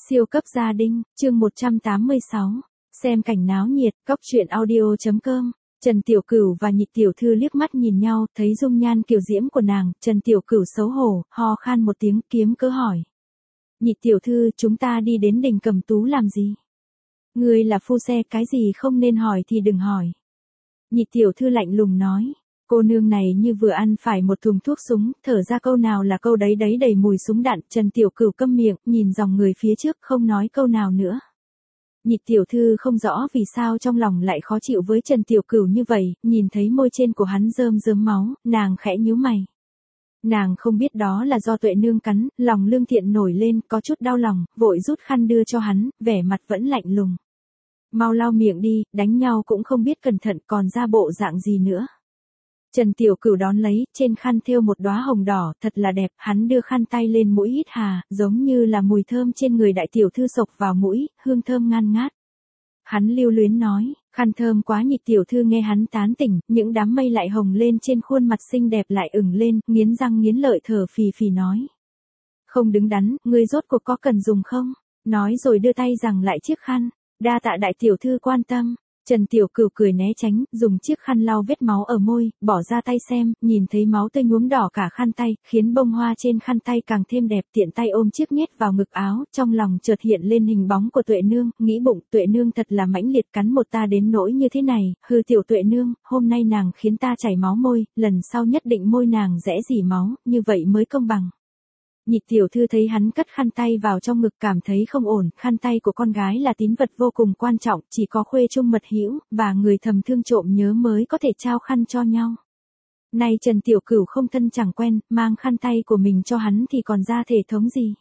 Siêu cấp gia đình, chương 186. Xem cảnh náo nhiệt, cóc truyện audio.com. Trần Tiểu Cửu và Nhị Tiểu Thư liếc mắt nhìn nhau, thấy dung nhan kiều diễm của nàng, Trần Tiểu Cửu xấu hổ, ho khan một tiếng, kiếm cớ hỏi. Nhị Tiểu Thư, chúng ta đi đến đỉnh Cẩm Tú làm gì? Ngươi là phu xe, cái gì không nên hỏi thì đừng hỏi. Nhị Tiểu Thư lạnh lùng nói. Cô nương này như vừa ăn phải một thùng thuốc súng, thở ra câu nào là câu đấy đầy mùi súng đạn. Trần Tiểu Cửu câm miệng, nhìn dòng người phía trước không nói câu nào nữa. Nhị Tiểu Thư không rõ vì sao trong lòng lại khó chịu với Trần Tiểu Cửu như vậy, nhìn thấy môi trên của hắn rơm rớm máu, nàng khẽ nhíu mày. Nàng không biết đó là do Tuệ Nương cắn, lòng lương thiện nổi lên, có chút đau lòng, vội rút khăn đưa cho hắn, vẻ mặt vẫn lạnh lùng. Mau lau miệng đi, đánh nhau cũng không biết cẩn thận còn ra bộ dạng gì nữa. Trần Tiểu Cửu đón lấy, trên khăn thêu một đóa hồng đỏ, thật là đẹp, hắn đưa khăn tay lên mũi hít hà, giống như là mùi thơm trên người đại tiểu thư sộc vào mũi, hương thơm ngan ngát. Hắn lưu luyến nói, khăn thơm quá. Nhị Tiểu Thư nghe hắn tán tỉnh, những đám mây lại hồng lên trên khuôn mặt xinh đẹp lại ửng lên, nghiến răng nghiến lợi thở phì phì nói. Không đứng đắn, ngươi rốt cuộc có cần dùng không? Nói rồi đưa tay giằng lại chiếc khăn, đa tạ đại tiểu thư quan tâm. Trần Tiểu Cửu cười né tránh, dùng chiếc khăn lau vết máu ở môi, bỏ ra tay xem, nhìn thấy máu tươi nhuốm đỏ cả khăn tay, khiến bông hoa trên khăn tay càng thêm đẹp, tiện tay ôm chiếc nhét vào ngực áo, trong lòng chợt hiện lên hình bóng của Tuệ Nương, nghĩ bụng, Tuệ Nương thật là mãnh liệt, cắn một ta đến nỗi như thế này, hư tiểu Tuệ Nương, hôm nay nàng khiến ta chảy máu môi, lần sau nhất định môi nàng rẽ rỉ máu, như vậy mới công bằng. Nhị Tiểu Thư thấy hắn cất khăn tay vào trong ngực cảm thấy không ổn, khăn tay của con gái là tín vật vô cùng quan trọng, chỉ có khuê chung mật hữu và người thầm thương trộm nhớ mới có thể trao khăn cho nhau. Nay Trần Tiểu Cửu không thân chẳng quen, mang khăn tay của mình cho hắn thì còn ra thể thống gì.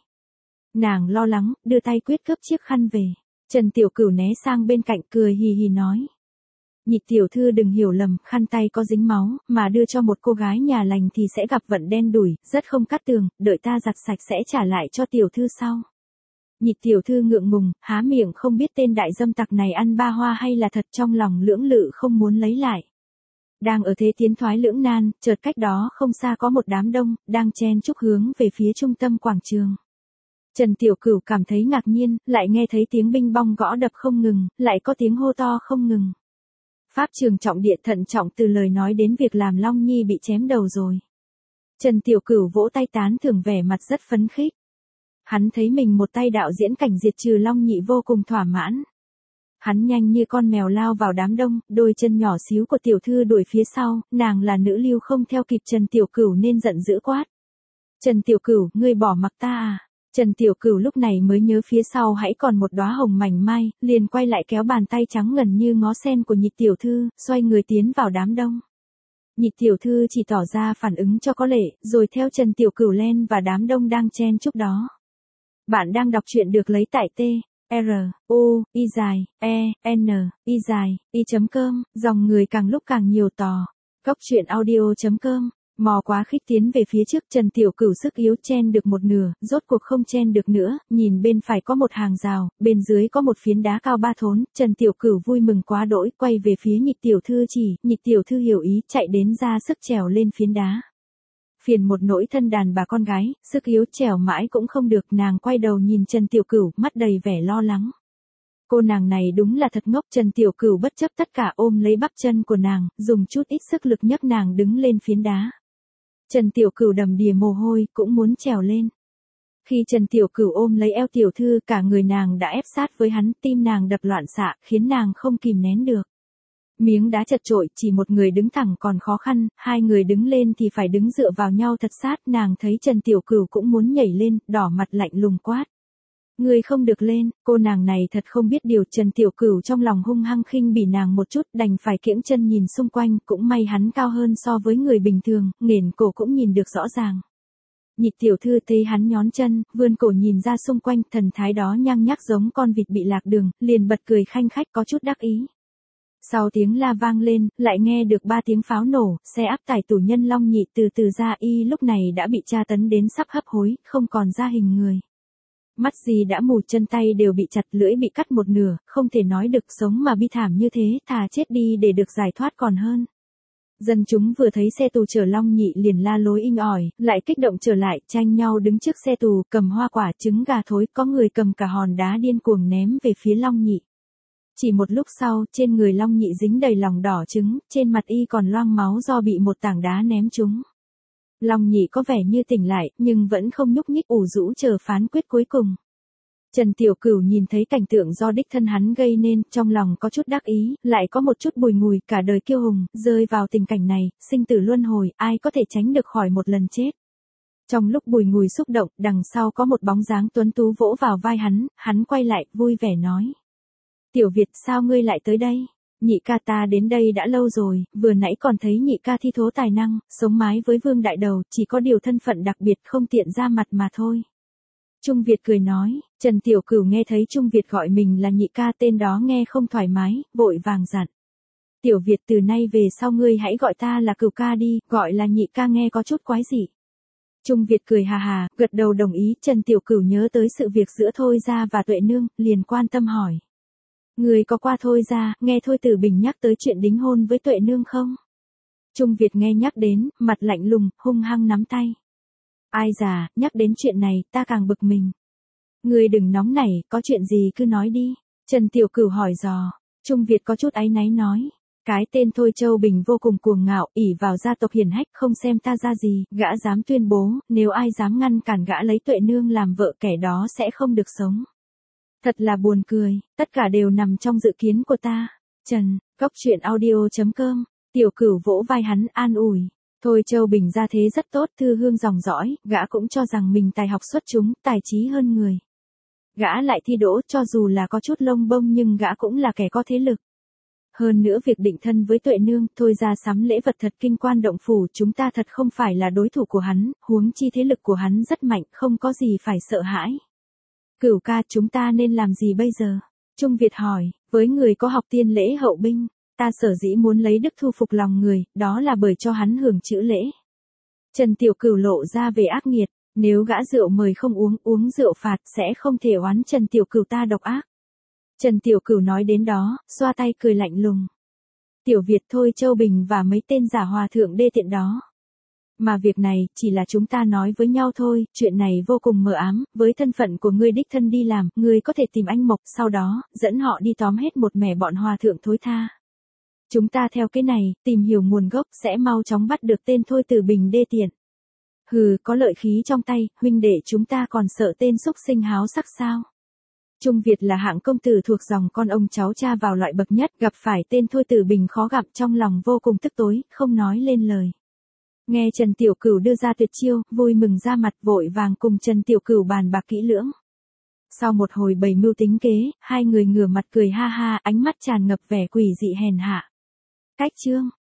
Nàng lo lắng, đưa tay quyết cướp chiếc khăn về. Trần Tiểu Cửu né sang bên cạnh cười hì hì nói. Nhị Tiểu Thư đừng hiểu lầm, khăn tay có dính máu, mà đưa cho một cô gái nhà lành thì sẽ gặp vận đen đủi, rất không cát tường, đợi ta giặt sạch sẽ trả lại cho Tiểu Thư sau. Nhị Tiểu Thư ngượng ngùng, há miệng không biết tên đại dâm tặc này ăn ba hoa hay là thật, trong lòng lưỡng lự không muốn lấy lại. Đang ở thế tiến thoái lưỡng nan, chợt cách đó không xa có một đám đông, đang chen chúc hướng về phía trung tâm quảng trường. Trần Tiểu Cửu cảm thấy ngạc nhiên, lại nghe thấy tiếng binh bong gõ đập không ngừng, lại có tiếng hô to không ngừng. Pháp trường trọng địa thận trọng từ lời nói đến việc làm Long Nhi bị chém đầu rồi. Trần Tiểu Cửu vỗ tay tán thưởng, vẻ mặt rất phấn khích. Hắn thấy mình một tay đạo diễn cảnh diệt trừ Long Nhị vô cùng thỏa mãn. Hắn nhanh như con mèo lao vào đám đông, đôi chân nhỏ xíu của Tiểu Thư đuổi phía sau, nàng là nữ lưu không theo kịp Trần Tiểu Cửu nên giận dữ quát. Trần Tiểu Cửu, ngươi bỏ mặc ta à? Trần Tiểu Cửu lúc này mới nhớ phía sau hãy còn một đóa hồng mảnh mai, liền quay lại kéo bàn tay trắng ngần như ngó sen của Nhị Tiểu Thư, xoay người tiến vào đám đông. Nhị Tiểu Thư chỉ tỏ ra phản ứng cho có lệ, rồi theo Trần Tiểu Cửu len và đám đông đang chen chúc đó. Bạn đang đọc truyện được lấy tại truy.com, dòng người càng lúc càng nhiều tò. Cóc truyện audio.com. Mò quá khích tiến về phía trước, Trần Tiểu Cửu sức yếu chen được một nửa, rốt cuộc không chen được nữa, nhìn bên phải có một hàng rào, bên dưới có một phiến đá cao 3 thốn, Trần Tiểu Cửu vui mừng quá đỗi, quay về phía Nhị Tiểu Thư chỉ, Nhị Tiểu Thư hiểu ý, chạy đến ra sức trèo lên phiến đá. Phiền một nỗi thân đàn bà con gái, sức yếu trèo mãi cũng không được, nàng quay đầu nhìn Trần Tiểu Cửu, mắt đầy vẻ lo lắng. Cô nàng này đúng là thật ngốc. Trần Tiểu Cửu bất chấp tất cả ôm lấy bắp chân của nàng, dùng chút ít sức lực nhấc nàng đứng lên phiến đá. Trần Tiểu Cửu đầm đìa mồ hôi, cũng muốn trèo lên. Khi Trần Tiểu Cửu ôm lấy eo Tiểu Thư, cả người nàng đã ép sát với hắn, tim nàng đập loạn xạ, khiến nàng không kìm nén được. Miếng đá chật chội, chỉ một người đứng thẳng còn khó khăn, hai người đứng lên thì phải đứng dựa vào nhau thật sát, nàng thấy Trần Tiểu Cửu cũng muốn nhảy lên, đỏ mặt lạnh lùng quát. Người không được lên, cô nàng này thật không biết điều. Trần Tiểu Cửu trong lòng hung hăng khinh bỉ nàng một chút, đành phải kiễng chân nhìn xung quanh, cũng may hắn cao hơn so với người bình thường, nghển cổ cũng nhìn được rõ ràng. Nhị Tiểu Thư thấy hắn nhón chân, vươn cổ nhìn ra xung quanh, thần thái đó nhăng nhắc giống con vịt bị lạc đường, liền bật cười khanh khách có chút đắc ý. Sau tiếng la vang lên, lại nghe được 3 tiếng pháo nổ, xe áp tải tù nhân Long Nhị từ từ ra, y lúc này đã bị tra tấn đến sắp hấp hối, không còn ra hình người. Mắt gì đã mù, chân tay đều bị chặt, lưỡi bị cắt một nửa, không thể nói được, sống mà bi thảm như thế, thà chết đi để được giải thoát còn hơn. Dân chúng vừa thấy xe tù chở Long Nhị liền la lối inh ỏi, lại kích động trở lại, tranh nhau đứng trước xe tù, cầm hoa quả, trứng gà thối, có người cầm cả hòn đá điên cuồng ném về phía Long Nhị. Chỉ một lúc sau, trên người Long Nhị dính đầy lòng đỏ trứng, trên mặt y còn loang máu do bị một tảng đá ném trúng. Long Nhị có vẻ như tỉnh lại, nhưng vẫn không nhúc nhích, ủ rũ chờ phán quyết cuối cùng. Trần Tiểu Cửu nhìn thấy cảnh tượng do đích thân hắn gây nên, trong lòng có chút đắc ý, lại có một chút bùi ngùi, cả đời kiêu hùng, rơi vào tình cảnh này, sinh tử luân hồi, ai có thể tránh được khỏi một lần chết. Trong lúc bùi ngùi xúc động, đằng sau có một bóng dáng tuấn tú vỗ vào vai hắn quay lại, vui vẻ nói. Tiểu Việt, sao ngươi lại tới đây? Nhị ca ta đến đây đã lâu rồi, vừa nãy còn thấy nhị ca thi thố tài năng, sống mái với Vương Đại Đầu, chỉ có điều thân phận đặc biệt không tiện ra mặt mà thôi. Trung Việt cười nói, Trần Tiểu Cửu nghe thấy Trung Việt gọi mình là nhị ca, tên đó nghe không thoải mái, vội vàng dặn. Tiểu Việt, từ nay về sau ngươi hãy gọi ta là Cửu ca đi, gọi là nhị ca nghe có chút quái dị. Trung Việt cười hà hà, gật đầu đồng ý. Trần Tiểu Cửu nhớ tới sự việc giữa Thôi Gia và Tuệ Nương, liền quan tâm hỏi. Người có qua Thôi Gia, nghe Thôi Tử Bình nhắc tới chuyện đính hôn với Tuệ Nương không? Trung Việt nghe nhắc đến, mặt lạnh lùng, hung hăng nắm tay. Ai già, nhắc đến chuyện này, ta càng bực mình. Người đừng nóng nảy, có chuyện gì cứ nói đi. Trần Tiểu Cửu hỏi dò. Trung Việt có chút áy náy nói. Cái tên Thôi Châu Bình vô cùng cuồng ngạo, ỷ vào gia tộc hiển hách, không xem ta ra gì, gã dám tuyên bố, nếu ai dám ngăn cản gã lấy Tuệ Nương làm vợ, kẻ đó sẽ không được sống. Thật là buồn cười, tất cả đều nằm trong dự kiến của ta. Trần, goctruyện.audio.com, Tiểu Cửu vỗ vai hắn an ủi. Thôi Châu Bình ra thế rất tốt, thư hương dòng dõi, gã cũng cho rằng mình tài học xuất chúng, tài trí hơn người. Gã lại thi đỗ, cho dù là có chút lông bông nhưng gã cũng là kẻ có thế lực. Hơn nữa việc định thân với Tuệ Nương, Thôi ra sắm lễ vật thật kinh quan động phủ, chúng ta thật không phải là đối thủ của hắn, huống chi thế lực của hắn rất mạnh, không có gì phải sợ hãi. Cửu ca, chúng ta nên làm gì bây giờ? Trung Việt hỏi, với người có học tiên lễ hậu binh, ta sở dĩ muốn lấy đức thu phục lòng người, đó là bởi cho hắn hưởng chữ lễ. Trần Tiểu Cửu lộ ra về ác nghiệt, nếu gã rượu mời không uống, uống rượu phạt sẽ không thể oán Trần Tiểu Cửu ta độc ác. Trần Tiểu Cửu nói đến đó, xoa tay cười lạnh lùng. Tiểu Việt, Thôi Châu Bình và mấy tên giả hòa thượng đê tiện đó. Mà việc này, chỉ là chúng ta nói với nhau thôi, chuyện này vô cùng mờ ám, với thân phận của ngươi đích thân đi làm, ngươi có thể tìm anh Mộc, sau đó, dẫn họ đi tóm hết một mẻ bọn hòa thượng thối tha. Chúng ta theo cái này, tìm hiểu nguồn gốc, sẽ mau chóng bắt được tên Thôi Tử Bình đê tiện. Hừ, có lợi khí trong tay, huynh đệ chúng ta còn sợ tên xúc sinh háo sắc sao? Trung Việt là hạng công tử thuộc dòng con ông cháu cha vào loại bậc nhất, gặp phải tên Thôi Tử Bình khó gặp, trong lòng vô cùng tức tối, không nói lên lời. Nghe Trần Tiểu Cửu đưa ra tuyệt chiêu, vui mừng ra mặt, vội vàng cùng Trần Tiểu Cửu bàn bạc kỹ lưỡng. Sau một hồi bày mưu tính kế, hai người ngửa mặt cười ha ha, ánh mắt tràn ngập vẻ quỷ dị hèn hạ. Cách chương